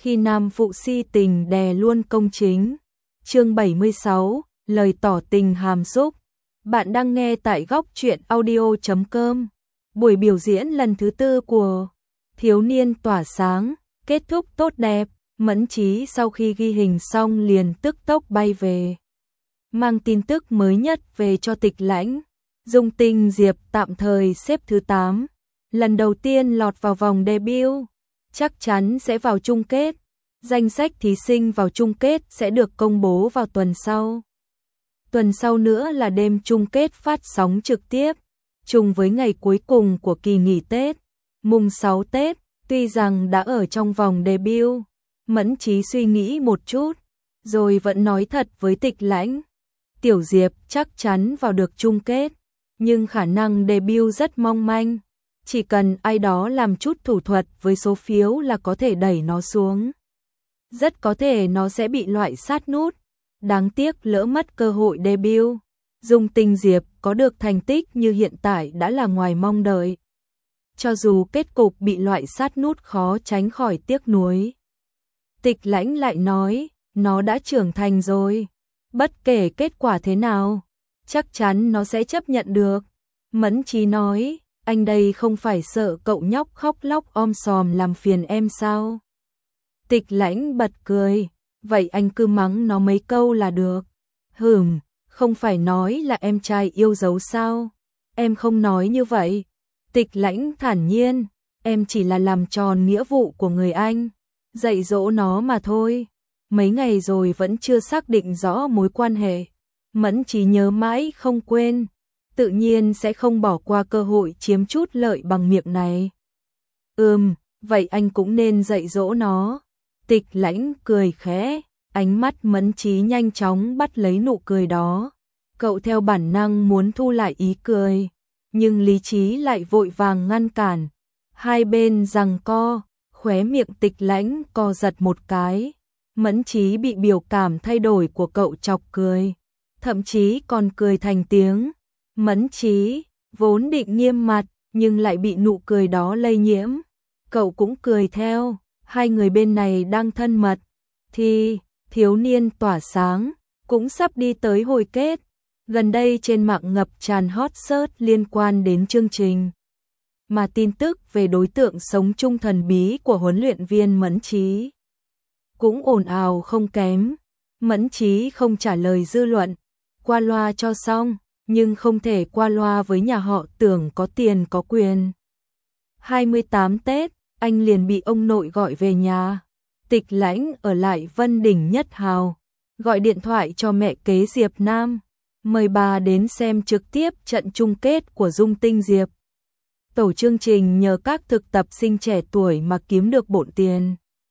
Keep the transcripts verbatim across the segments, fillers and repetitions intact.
khi nam phụ si tình đè luôn công chính. Chương bảy mươi sáu, lời tỏ tình hàm xúc. Bạn đang nghe tại góc truyện audio chấm com. Buổi biểu diễn lần thứ tư của Thiếu niên tỏa sáng kết thúc tốt đẹp. Mẫn Chí sau khi ghi hình xong liền tức tốc bay về, mang tin tức mới nhất về cho Tịch Lãnh. Dung Tinh Diệp tạm thời xếp thứ tám, lần đầu tiên lọt vào vòng debut, chắc chắn sẽ vào chung kết. Danh sách thí sinh vào chung kết sẽ được công bố vào tuần sau. Tuần sau nữa là đêm chung kết phát sóng trực tiếp, trùng với ngày cuối cùng của kỳ nghỉ Tết, mùng sáu Tết. Tuy rằng đã ở trong vòng debut, Mẫn Chí suy nghĩ một chút, rồi vẫn nói thật với Tịch Lãnh. Tiểu Diệp chắc chắn vào được chung kết, nhưng khả năng debut rất mong manh. Chỉ cần ai đó làm chút thủ thuật với số phiếu là có thể đẩy nó xuống. Rất có thể nó sẽ bị loại sát nút. Đáng tiếc lỡ mất cơ hội debut. Dung Tinh Diệp có được thành tích như hiện tại đã là ngoài mong đợi. Cho dù kết cục bị loại sát nút khó tránh khỏi tiếc nuối. Tịch Lãnh lại nói, nó đã trưởng thành rồi. Bất kể kết quả thế nào, chắc chắn nó sẽ chấp nhận được. Mẫn Chí nói, anh đây không phải sợ cậu nhóc khóc lóc om sòm làm phiền em sao? Tịch Lãnh bật cười, vậy anh cứ mắng nó mấy câu là được. Hừm, không phải nói là em trai yêu dấu sao? Em không nói như vậy. Tịch Lãnh thản nhiên, em chỉ là làm tròn nghĩa vụ của người anh, dạy dỗ nó mà thôi. Mấy ngày rồi vẫn chưa xác định rõ mối quan hệ. Mẫn Chí nhớ mãi không quên, tự nhiên sẽ không bỏ qua cơ hội chiếm chút lợi bằng miệng này. Ừm, vậy anh cũng nên dạy dỗ nó. Tịch Lãnh cười khẽ, ánh mắt Mẫn Chí nhanh chóng bắt lấy nụ cười đó. Cậu theo bản năng muốn thu lại ý cười, nhưng lý trí lại vội vàng ngăn cản. Hai bên giằng co, khóe miệng Tịch Lãnh co giật một cái. Mẫn Chí bị biểu cảm thay đổi của cậu chọc cười, thậm chí còn cười thành tiếng. Mẫn Chí vốn định nghiêm mặt, nhưng lại bị nụ cười đó lây nhiễm. Cậu cũng cười theo, hai người bên này đang thân mật, thì Thiếu niên tỏa sáng cũng sắp đi tới hồi kết. Gần đây trên mạng ngập tràn hot search liên quan đến chương trình, mà tin tức về đối tượng sống chung thần bí của huấn luyện viên Mẫn Chí cũng ồn ào không kém. Mẫn Chí không trả lời dư luận, qua loa cho xong, nhưng không thể qua loa với nhà họ Tưởng có tiền có quyền. hai mươi tám Tết, anh liền bị ông nội gọi về nhà. Tịch Lãnh ở lại Vân Đỉnh Nhất Hào, gọi điện thoại cho mẹ kế Diệp Nam, mời bà đến xem trực tiếp trận chung kết của Dung Tinh Diệp. Tổ chương trình nhờ các thực tập sinh trẻ tuổi mà kiếm được bộn tiền.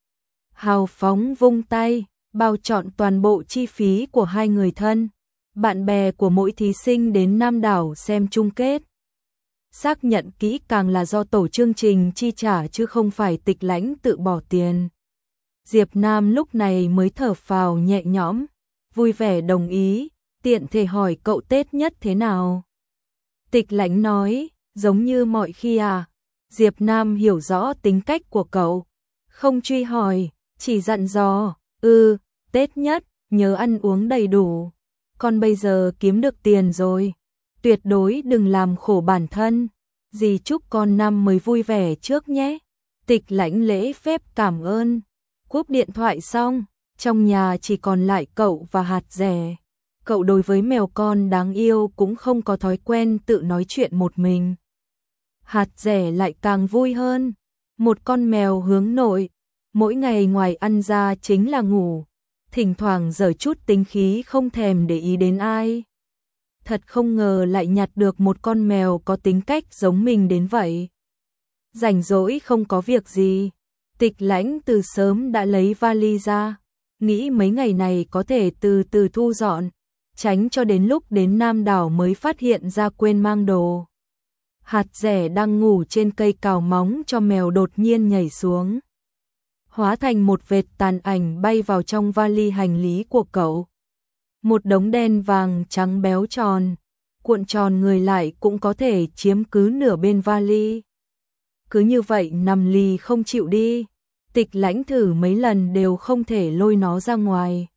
Hào phóng vung tay, bao trọn toàn bộ chi phí của hai người thân, bạn bè của mỗi thí sinh đến Nam Đảo xem chung kết. Xác nhận kỹ càng là do tổ chương trình chi trả chứ không phải Tịch Lãnh tự bỏ tiền. Diệp Nam lúc này mới thở phào nhẹ nhõm, vui vẻ đồng ý, tiện thể hỏi cậu Tết nhất thế nào. Tịch Lãnh nói, giống như mọi khi à. Diệp Nam hiểu rõ tính cách của cậu, không truy hỏi, chỉ dặn dò, ừ, Tết nhất, nhớ ăn uống đầy đủ. Còn bây giờ kiếm được tiền rồi, tuyệt đối đừng làm khổ bản thân. Dì chúc con năm mới vui vẻ trước nhé. Tịch Lãnh lễ phép cảm ơn. Cúp điện thoại xong, trong nhà chỉ còn lại cậu và Hạt Dẻ. Cậu đối với mèo con đáng yêu cũng không có thói quen tự nói chuyện một mình. Hạt Dẻ lại càng vui hơn. Một con mèo hướng nội, mỗi ngày ngoài ăn ra chính là ngủ, thỉnh thoảng giở chút tính khí không thèm để ý đến ai. Thật không ngờ lại nhặt được một con mèo có tính cách giống mình đến vậy. Rảnh rỗi không có việc gì, Tịch Lãnh từ sớm đã lấy vali ra, nghĩ mấy ngày này có thể từ từ thu dọn, tránh cho đến lúc đến Nam Đảo mới phát hiện ra quên mang đồ. Hạt Dẻ đang ngủ trên cây cào móng cho mèo đột nhiên nhảy xuống, hóa thành một vệt tàn ảnh bay vào trong vali hành lý của cậu. Một đống đen vàng trắng béo tròn, cuộn tròn người lại cũng có thể chiếm cứ nửa bên vali. Cứ như vậy nằm lì không chịu đi. Tịch Lãnh thử mấy lần đều không thể lôi nó ra ngoài.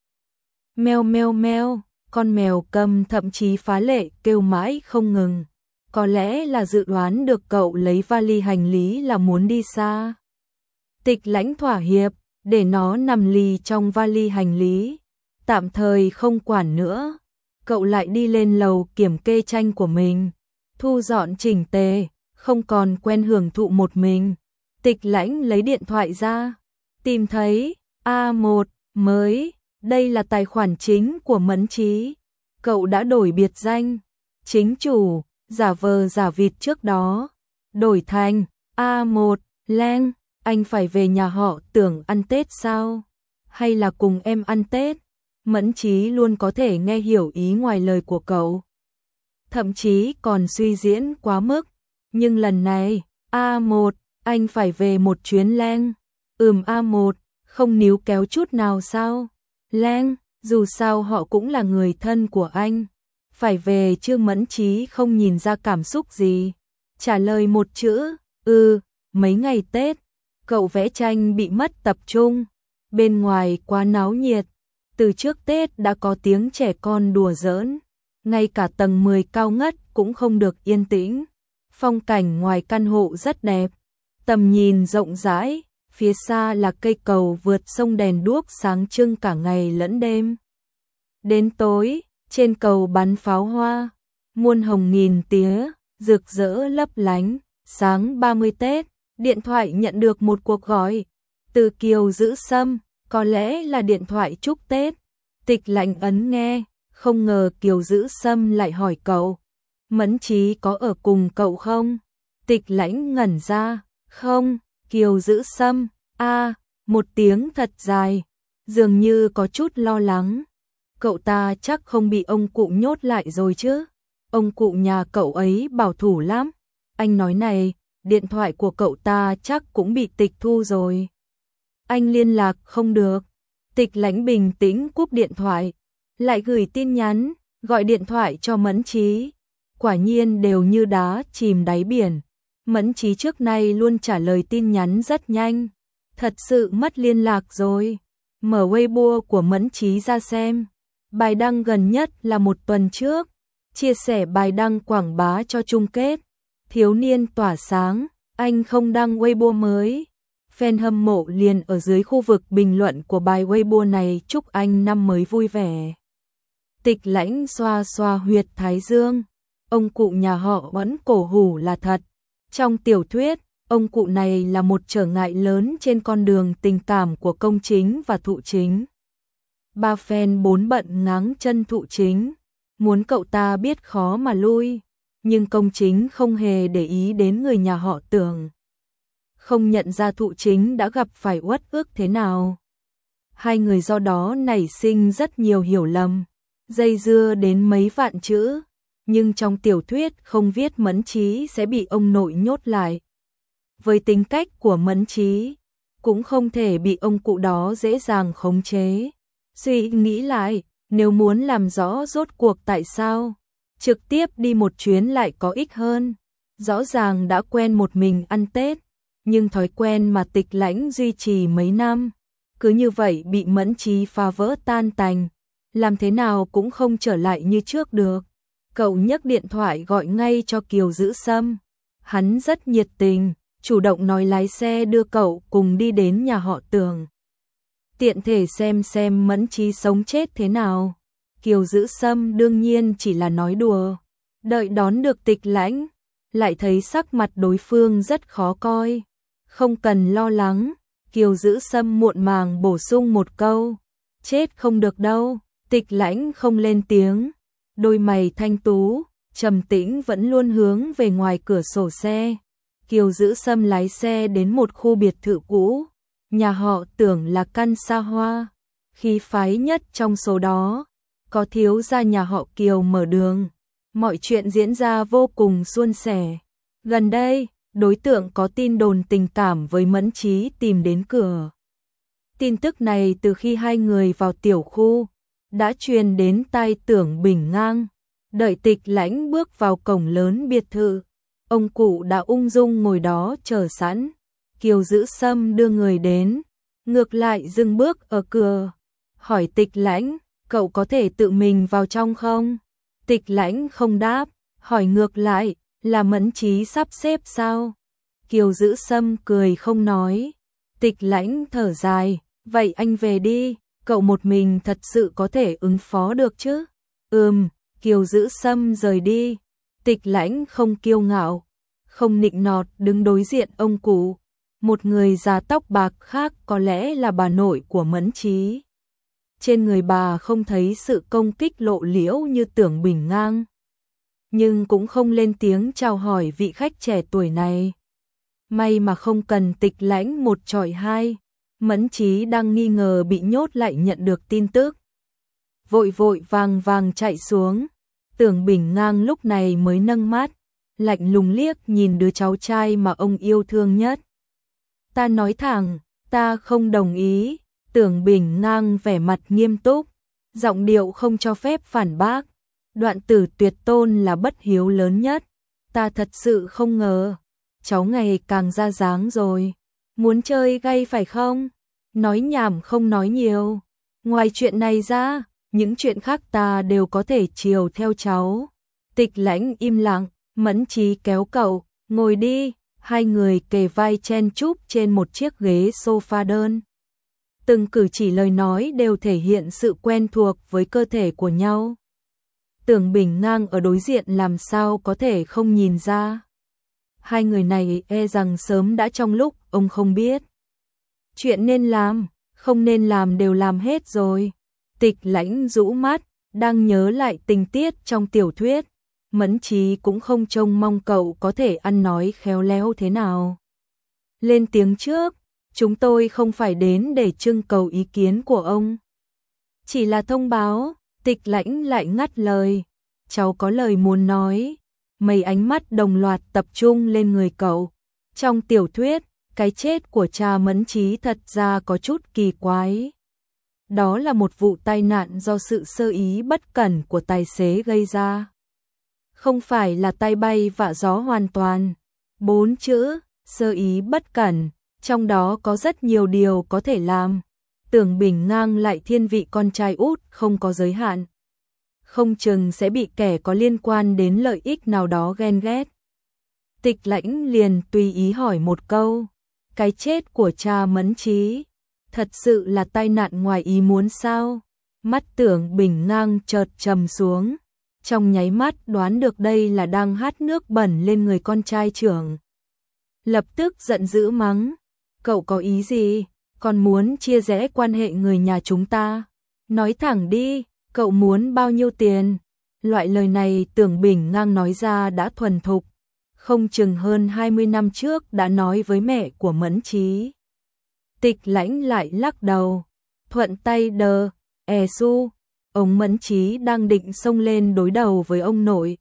Meo meo meo, con mèo câm thậm chí phá lệ kêu mãi không ngừng. Có lẽ là dự đoán được cậu lấy vali hành lý là muốn đi xa. Tịch Lãnh thỏa hiệp, để nó nằm lì trong vali hành lý. Tạm thời không quản nữa. Cậu lại đi lên lầu kiểm kê tranh của mình. Thu dọn chỉnh tề, không còn quen hưởng thụ một mình. Tịch Lãnh lấy điện thoại ra. Tìm thấy a một mới. Đây là tài khoản chính của Mẫn Trí. Cậu đã đổi biệt danh. Chính chủ, giả vờ giả vịt trước đó. Đổi thành a một Lang. Anh phải về nhà họ Tưởng ăn Tết sao? Hay là cùng em ăn Tết? Mẫn Trí luôn có thể nghe hiểu ý ngoài lời của cậu. Thậm chí còn suy diễn quá mức. Nhưng lần này, a một, anh phải về một chuyến Lang. Ừm a một, không níu kéo chút nào sao? Lang, dù sao họ cũng là người thân của anh. Phải về chứ. Mẫn Trí không nhìn ra cảm xúc gì. Trả lời một chữ, ừ, mấy ngày Tết. Cậu vẽ tranh bị mất tập trung. Bên ngoài quá náo nhiệt. Từ trước Tết đã có tiếng trẻ con đùa giỡn. Ngay cả tầng mười cao ngất cũng không được yên tĩnh. Phong cảnh ngoài căn hộ rất đẹp. Tầm nhìn rộng rãi. Phía xa là cây cầu vượt sông đèn đuốc sáng trưng cả ngày lẫn đêm. Đến tối, trên cầu bắn pháo hoa. Muôn hồng nghìn tía, rực rỡ lấp lánh. Sáng ba mươi Tết, điện thoại nhận được một cuộc gọi. Từ Kiều Dữ Sâm, có lẽ là điện thoại chúc Tết. Tịch Lãnh ấn nghe, không ngờ Kiều Dữ Sâm lại hỏi cậu. Mẫn Trí có ở cùng cậu không? Tịch Lãnh ngẩn ra, không. Kiều Dữ Sâm, a à, một tiếng thật dài, dường như có chút lo lắng. Cậu ta chắc không bị ông cụ nhốt lại rồi chứ? Ông cụ nhà cậu ấy bảo thủ lắm. Anh nói này, điện thoại của cậu ta chắc cũng bị tịch thu rồi. Anh liên lạc không được. Tịch Lãnh bình tĩnh cúp điện thoại, lại gửi tin nhắn, gọi điện thoại cho Mẫn Trí. Quả nhiên đều như đá chìm đáy biển. Mẫn Trí trước nay luôn trả lời tin nhắn rất nhanh. Thật sự mất liên lạc rồi. Mở Weibo của Mẫn Trí ra xem. Bài đăng gần nhất là một tuần trước. Chia sẻ bài đăng quảng bá cho chung kết. Thiếu niên tỏa sáng, anh không đăng Weibo mới. Fan hâm mộ liền ở dưới khu vực bình luận của bài Weibo này chúc anh năm mới vui vẻ. Tịch Lãnh xoa xoa huyệt thái dương. Ông cụ nhà họ vẫn cổ hủ là thật. Trong tiểu thuyết, ông cụ này là một trở ngại lớn trên con đường tình cảm của Công Chính và Thụ Chính. Ba fan bốn bận ngáng chân Thụ Chính, muốn cậu ta biết khó mà lui, nhưng Công Chính không hề để ý đến người nhà họ Tưởng. Không nhận ra Thụ Chính đã gặp phải uất ức thế nào. Hai người do đó nảy sinh rất nhiều hiểu lầm, dây dưa đến mấy vạn chữ. Nhưng trong tiểu thuyết không viết Mẫn Trí sẽ bị ông nội nhốt lại. Với tính cách của Mẫn Trí, cũng không thể bị ông cụ đó dễ dàng khống chế. Suy nghĩ lại, nếu muốn làm rõ rốt cuộc tại sao, trực tiếp đi một chuyến lại có ích hơn. Rõ ràng đã quen một mình ăn Tết, nhưng thói quen mà Tịch Lãnh duy trì mấy năm, cứ như vậy bị Mẫn Trí phá vỡ tan tành, làm thế nào cũng không trở lại như trước được. Cậu nhấc điện thoại gọi ngay cho Kiều Dữ Sâm. Hắn rất nhiệt tình, chủ động nói lái xe đưa cậu cùng đi đến nhà họ Tưởng. Tiện thể xem xem Mẫn Trí sống chết thế nào. Kiều Dữ Sâm đương nhiên chỉ là nói đùa. Đợi đón được Tịch Lãnh, lại thấy sắc mặt đối phương rất khó coi. Không cần lo lắng, Kiều Dữ Sâm muộn màng bổ sung một câu. Chết không được đâu. Tịch Lãnh không lên tiếng. Đôi mày thanh tú, trầm tĩnh vẫn luôn hướng về ngoài cửa sổ xe. Kiều Dữ Sâm lái xe đến một khu biệt thự cũ. Nhà họ Tưởng là căn xa hoa, khí phái nhất trong số đó. Có thiếu gia nhà họ Kiều mở đường. Mọi chuyện diễn ra vô cùng suôn sẻ. Gần đây, đối tượng có tin đồn tình cảm với Mẫn Trí tìm đến cửa. Tin tức này từ khi hai người vào tiểu khu đã truyền đến tai Tưởng Bình Ngang. Đợi Tịch Lãnh bước vào cổng lớn biệt thự, ông cụ đã ung dung ngồi đó chờ sẵn. Kiều Dữ Sâm đưa người đến, ngược lại dừng bước ở cửa, hỏi Tịch Lãnh, cậu có thể tự mình vào trong không? Tịch Lãnh không đáp, hỏi ngược lại, là Mẫn Chí sắp xếp sao? Kiều Giữ Sâm cười không nói. Tịch Lãnh thở dài, vậy anh về đi, cậu một mình thật sự có thể ứng phó được chứ? Ừm, Kiều Giữ Sâm rời đi. Tịch Lãnh không kiêu ngạo, không nịnh nọt đứng đối diện ông cụ. Một người già tóc bạc khác có lẽ là bà nội của Mẫn Chí. Trên người bà không thấy sự công kích lộ liễu như Tưởng Bình Ngang, nhưng cũng không lên tiếng chào hỏi vị khách trẻ tuổi này. May mà không cần Tịch Lãnh một chọi hai, Mẫn Chí đang nghi ngờ bị nhốt lại nhận được tin tức. Vội vội vàng vàng chạy xuống, Tưởng Bình Ngang lúc này mới nâng mắt, lạnh lùng liếc nhìn đứa cháu trai mà ông yêu thương nhất. Ta nói thẳng, ta không đồng ý. Tưởng Bình Ngang vẻ mặt nghiêm túc, giọng điệu không cho phép phản bác. Đoạn Tử Tuyệt Tôn là bất hiếu lớn nhất, ta thật sự không ngờ, cháu ngày càng ra dáng rồi. Muốn chơi gay phải không? Nói nhảm không nói nhiều. Ngoài chuyện này ra, những chuyện khác ta đều có thể chiều theo cháu. Tịch Lãnh im lặng, Mẫn Chí kéo cậu, ngồi đi. Hai người kề vai chen chúc trên một chiếc ghế sofa đơn. Từng cử chỉ lời nói đều thể hiện sự quen thuộc với cơ thể của nhau. Tưởng Bình Ngang ở đối diện làm sao có thể không nhìn ra. Hai người này e rằng sớm đã trong lúc ông không biết. Chuyện nên làm, không nên làm đều làm hết rồi. Tịch Lãnh rũ mắt, đang nhớ lại tình tiết trong tiểu thuyết. Mẫn Chí cũng không trông mong cậu có thể ăn nói khéo léo thế nào. Lên tiếng trước, chúng tôi không phải đến để trưng cầu ý kiến của ông. Chỉ là thông báo. Tịch Lãnh lại ngắt lời. Cháu có lời muốn nói. Mấy ánh mắt đồng loạt tập trung lên người cậu. Trong tiểu thuyết, cái chết của cha Mẫn Chí thật ra có chút kỳ quái. Đó là một vụ tai nạn do sự sơ ý bất cẩn của tài xế gây ra. Không phải là tay bay vạ gió hoàn toàn. Bốn chữ, sơ ý bất cẩn, trong đó có rất nhiều điều có thể làm. Tưởng Bình Ngang lại thiên vị con trai út không có giới hạn. Không chừng sẽ bị kẻ có liên quan đến lợi ích nào đó ghen ghét. Tịch Lãnh liền tùy ý hỏi một câu. Cái chết của cha Mẫn Chí thật sự là tai nạn ngoài ý muốn sao? Mắt Tưởng Bình Ngang chợt trầm xuống. Trong nháy mắt đoán được đây là đang hắt nước bẩn lên người con trai trưởng. Lập tức giận dữ mắng. Cậu có ý gì? Còn muốn chia rẽ quan hệ người nhà chúng ta? Nói thẳng đi, cậu muốn bao nhiêu tiền? Loại lời này Tưởng Bình Ngang nói ra đã thuần thục. Không chừng hơn hai mươi năm trước đã nói với mẹ của Mẫn Chí. Tịch Lãnh lại lắc đầu. Thuận tay đờ, e su. Ông Mẫn Chí đang định xông lên đối đầu với ông nội.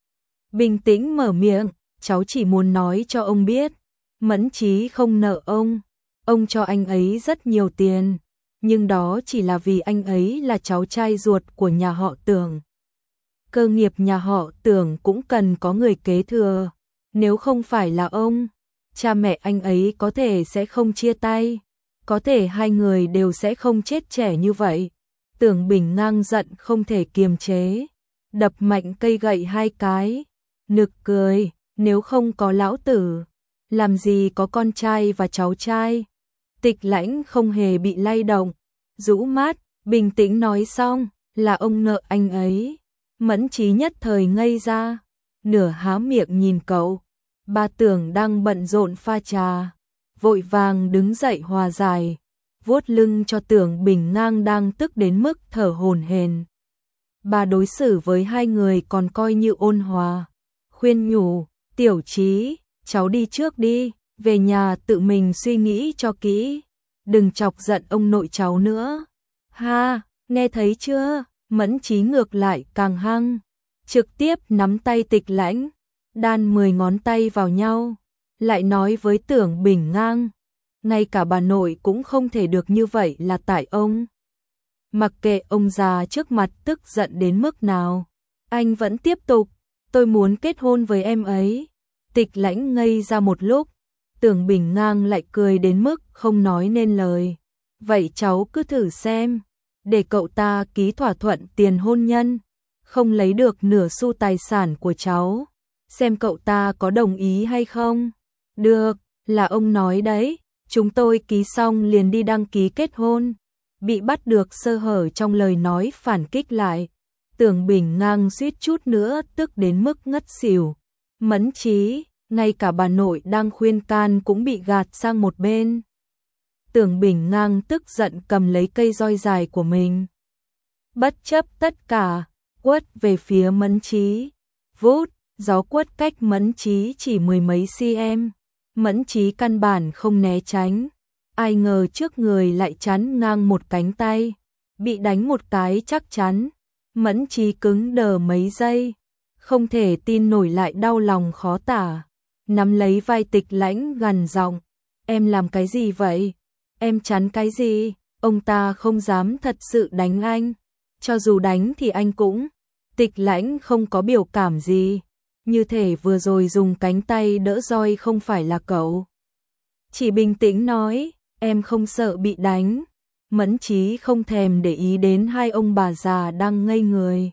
Bình tĩnh mở miệng, cháu chỉ muốn nói cho ông biết. Mẫn Chí không nợ ông. Ông cho anh ấy rất nhiều tiền. Nhưng đó chỉ là vì anh ấy là cháu trai ruột của nhà họ Tưởng. Cơ nghiệp nhà họ Tưởng cũng cần có người kế thừa. Nếu không phải là ông, cha mẹ anh ấy có thể sẽ không chia tay. Có thể hai người đều sẽ không chết trẻ như vậy. Tưởng Bình Ngang giận không thể kiềm chế. Đập mạnh cây gậy hai cái. Nực cười, nếu không có lão tử, làm gì có con trai và cháu trai. Tịch Lãnh không hề bị lay động. Rũ mắt, bình tĩnh nói xong, là ông nợ anh ấy. Mẫn Chí nhất thời ngây ra. Nửa há miệng nhìn cậu. Bà Tưởng đang bận rộn pha trà. Vội vàng đứng dậy hòa giải. Vuốt lưng cho Tưởng Bình Ngang đang tức đến mức thở hổn hển. Bà đối xử với hai người còn coi như ôn hòa. Khuyên nhủ, Tiểu Chí, cháu đi trước đi, về nhà tự mình suy nghĩ cho kỹ. Đừng chọc giận ông nội cháu nữa. Ha, nghe thấy chưa? Mẫn Chí ngược lại càng hăng. Trực tiếp nắm tay Tịch Lãnh, đan mười ngón tay vào nhau. Lại nói với Tưởng Bình Ngang. Ngay cả bà nội cũng không thể được như vậy là tại ông. Mặc kệ ông già trước mặt tức giận đến mức nào, anh vẫn tiếp tục. Tôi muốn kết hôn với em ấy. Tịch Lãnh ngây ra một lúc. Tưởng Bình Ngang lại cười đến mức không nói nên lời. vậy cháu cứ thử xem, để cậu ta ký thỏa thuận tiền hôn nhân, không lấy được nửa xu tài sản của cháu, xem cậu ta có đồng ý hay không. Được, là ông nói đấy, chúng tôi ký xong liền đi đăng ký kết hôn. Bị bắt được sơ hở trong lời nói phản kích lại, Tưởng Bình Ngang suýt chút nữa tức đến mức ngất xỉu. Mẫn Chí, ngay cả bà nội đang khuyên can cũng bị gạt sang một bên. Tưởng Bình Ngang tức giận cầm lấy cây roi dài của mình, bất chấp tất cả, quất về phía Mẫn Chí. Vút, gió quất cách Mẫn Chí chỉ mười mấy cm. Mẫn Chí căn bản không né tránh, ai ngờ trước người lại chắn ngang một cánh tay, bị đánh một cái chắc chắn. Mẫn Chí cứng đờ mấy giây, không thể tin nổi lại đau lòng khó tả, nắm lấy vai Tịch Lãnh gằn giọng, em làm cái gì vậy? Em chắn cái gì? Ông ta không dám thật sự đánh anh, cho dù đánh thì anh cũng. Tịch Lãnh không có biểu cảm gì, như thể vừa rồi dùng cánh tay đỡ roi không phải là cậu. Chỉ bình tĩnh nói, em không sợ bị đánh. Mẫn Chí không thèm để ý đến hai ông bà già đang ngây người.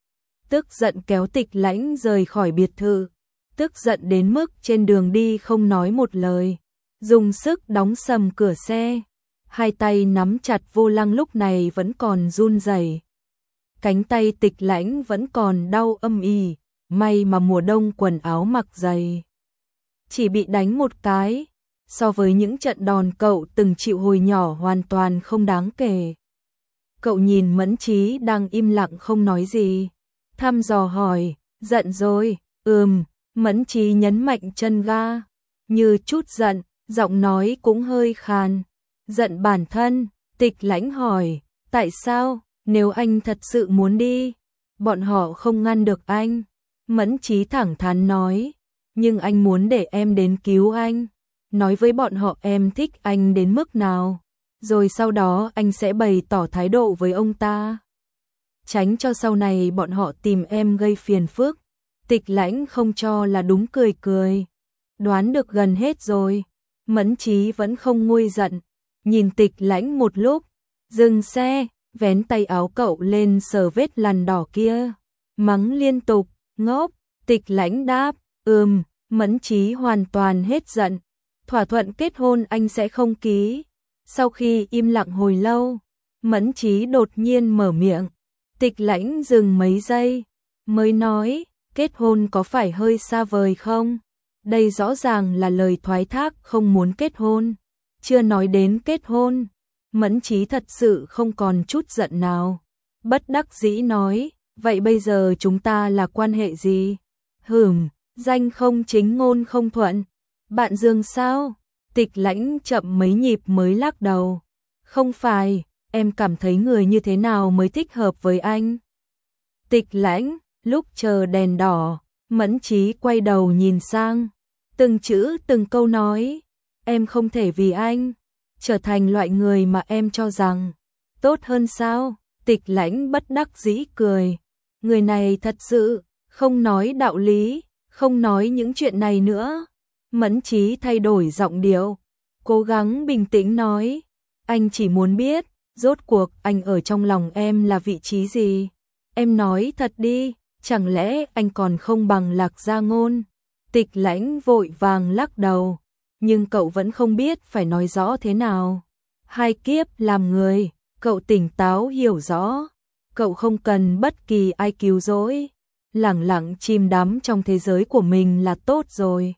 Tức giận kéo Tịch Lãnh rời khỏi biệt thự, tức giận đến mức trên đường đi không nói một lời, dùng sức đóng sầm cửa xe, hai tay nắm chặt vô lăng lúc này vẫn còn run rẩy. Cánh tay Tịch Lãnh vẫn còn đau âm ỉ, may mà mùa đông quần áo mặc dày. Chỉ bị đánh một cái, so với những trận đòn cậu từng chịu hồi nhỏ hoàn toàn không đáng kể. Cậu nhìn Mẫn Chí đang im lặng không nói gì, thăm dò hỏi, giận rồi? Ừm, Mẫn Chí nhấn mạnh chân ga, như chút giận, giọng nói cũng hơi khàn. Giận bản thân. Tịch Lãnh hỏi, tại sao? Nếu anh thật sự muốn đi, bọn họ không ngăn được anh. Mẫn Chí thẳng thắn nói, nhưng anh muốn để em đến cứu anh, nói với bọn họ em thích anh đến mức nào, rồi sau đó anh sẽ bày tỏ thái độ với ông ta, tránh cho sau này bọn họ tìm em gây phiền phức. Tịch Lãnh không cho là đúng, cười cười, đoán được gần hết rồi. Mẫn Chí vẫn không nguôi giận, nhìn Tịch Lãnh một lúc, dừng xe, vén tay áo cậu lên sờ vết lằn đỏ kia, mắng liên tục, ngốc. Tịch Lãnh đáp, ừm. Mẫn Chí hoàn toàn hết giận, thỏa thuận kết hôn anh sẽ không ký. Sau khi im lặng hồi lâu, Mẫn Chí đột nhiên mở miệng. Tịch Lãnh dừng mấy giây, mới nói, kết hôn có phải hơi xa vời không? Đây rõ ràng là lời thoái thác không muốn kết hôn. Chưa nói đến kết hôn, Mẫn Chí thật sự không còn chút giận nào. Bất đắc dĩ nói, vậy bây giờ chúng ta là quan hệ gì? Hừm, danh không chính ngôn không thuận. Bạn Dương sao? Tịch Lãnh chậm mấy nhịp mới lắc đầu. Không phải, em cảm thấy người như thế nào mới thích hợp với anh? Tịch Lãnh, lúc chờ đèn đỏ, Mẫn Chí quay đầu nhìn sang, từng chữ từng câu nói, em không thể vì anh trở thành loại người mà em cho rằng tốt hơn sao? Tịch Lãnh bất đắc dĩ cười, người này thật sự không nói đạo lý, không nói những chuyện này nữa. Mẫn Chí thay đổi giọng điệu, cố gắng bình tĩnh nói, anh chỉ muốn biết, rốt cuộc anh ở trong lòng em là vị trí gì? Em nói thật đi, chẳng lẽ anh còn không bằng Lạc Gia Ngôn? Tịch Lãnh vội vàng lắc đầu, nhưng cậu vẫn không biết phải nói rõ thế nào. Hai kiếp làm người, cậu tỉnh táo hiểu rõ, cậu không cần bất kỳ ai cứu rỗi, lẳng lặng chìm đắm trong thế giới của mình là tốt rồi.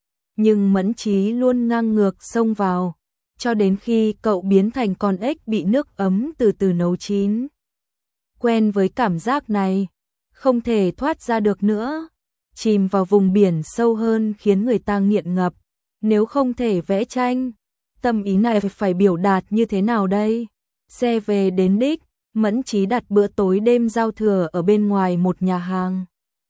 Nhưng Mẫn Chí luôn ngang ngược xông vào, cho đến khi cậu biến thành con ếch bị nước ấm từ từ nấu chín. Quen với cảm giác này, không thể thoát ra được nữa, chìm vào vùng biển sâu hơn khiến người ta nghiện ngập. Nếu không thể vẽ tranh, tâm ý này phải biểu đạt như thế nào đây? Xe về đến đích, Mẫn Chí đặt bữa tối đêm giao thừa ở bên ngoài một nhà hàng.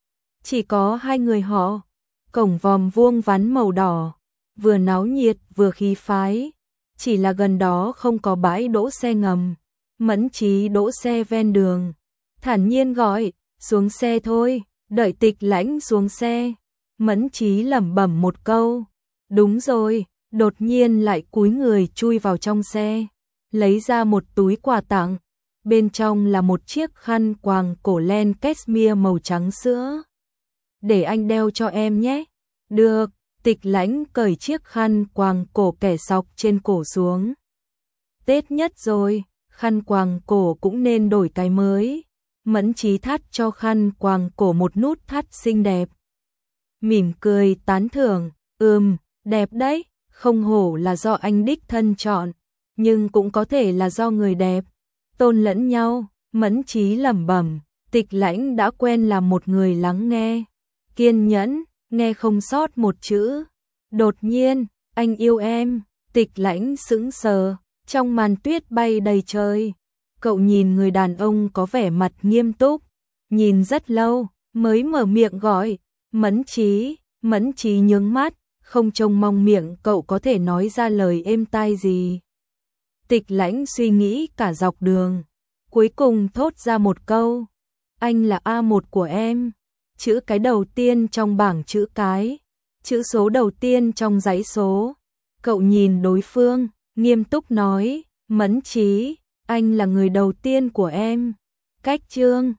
Chỉ có hai người họ, cổng vòm vuông vắn màu đỏ, vừa náo nhiệt vừa khí phái. Chỉ là gần đó không có bãi đỗ xe ngầm. Mẫn Chí đỗ xe ven đường, thản nhiên gọi, xuống xe thôi. Đợi Tịch Lãnh xuống xe, Mẫn Chí lẩm bẩm một câu, đúng rồi, đột nhiên lại cúi người chui vào trong xe. lấy ra một túi quà tặng, bên trong là một chiếc khăn quàng cổ len cashmere màu trắng sữa. Để anh đeo cho em nhé. Được, Tịch Lãnh cởi chiếc khăn quàng cổ kẻ sọc trên cổ xuống. Tết nhất rồi, khăn quàng cổ cũng nên đổi cái mới. Mẫn Chí thắt cho khăn quàng cổ một nút thắt xinh đẹp. Mỉm cười tán thưởng, ừm, đẹp đấy, không hổ là do anh đích thân chọn, nhưng cũng có thể là do người đẹp. Tôn lẫn nhau, Mẫn Chí lẩm bẩm, Tịch Lãnh đã quen làm một người lắng nghe, kiên nhẫn, nghe không sót một chữ. Đột nhiên, anh yêu em, Tịch Lãnh sững sờ, trong màn tuyết bay đầy trời. Cậu nhìn người đàn ông có vẻ mặt nghiêm túc, nhìn rất lâu, mới mở miệng gọi, Mẫn Chí, Mẫn Chí nhướng mắt, không trông mong miệng cậu có thể nói ra lời êm tai gì. Tịch Lãnh suy nghĩ cả dọc đường, cuối cùng thốt ra một câu, anh là A một của em, chữ cái đầu tiên trong bảng chữ cái, chữ số đầu tiên trong dãy số. Cậu nhìn đối phương, nghiêm túc nói, Mẫn Chí, anh là người đầu tiên của em. Cách chương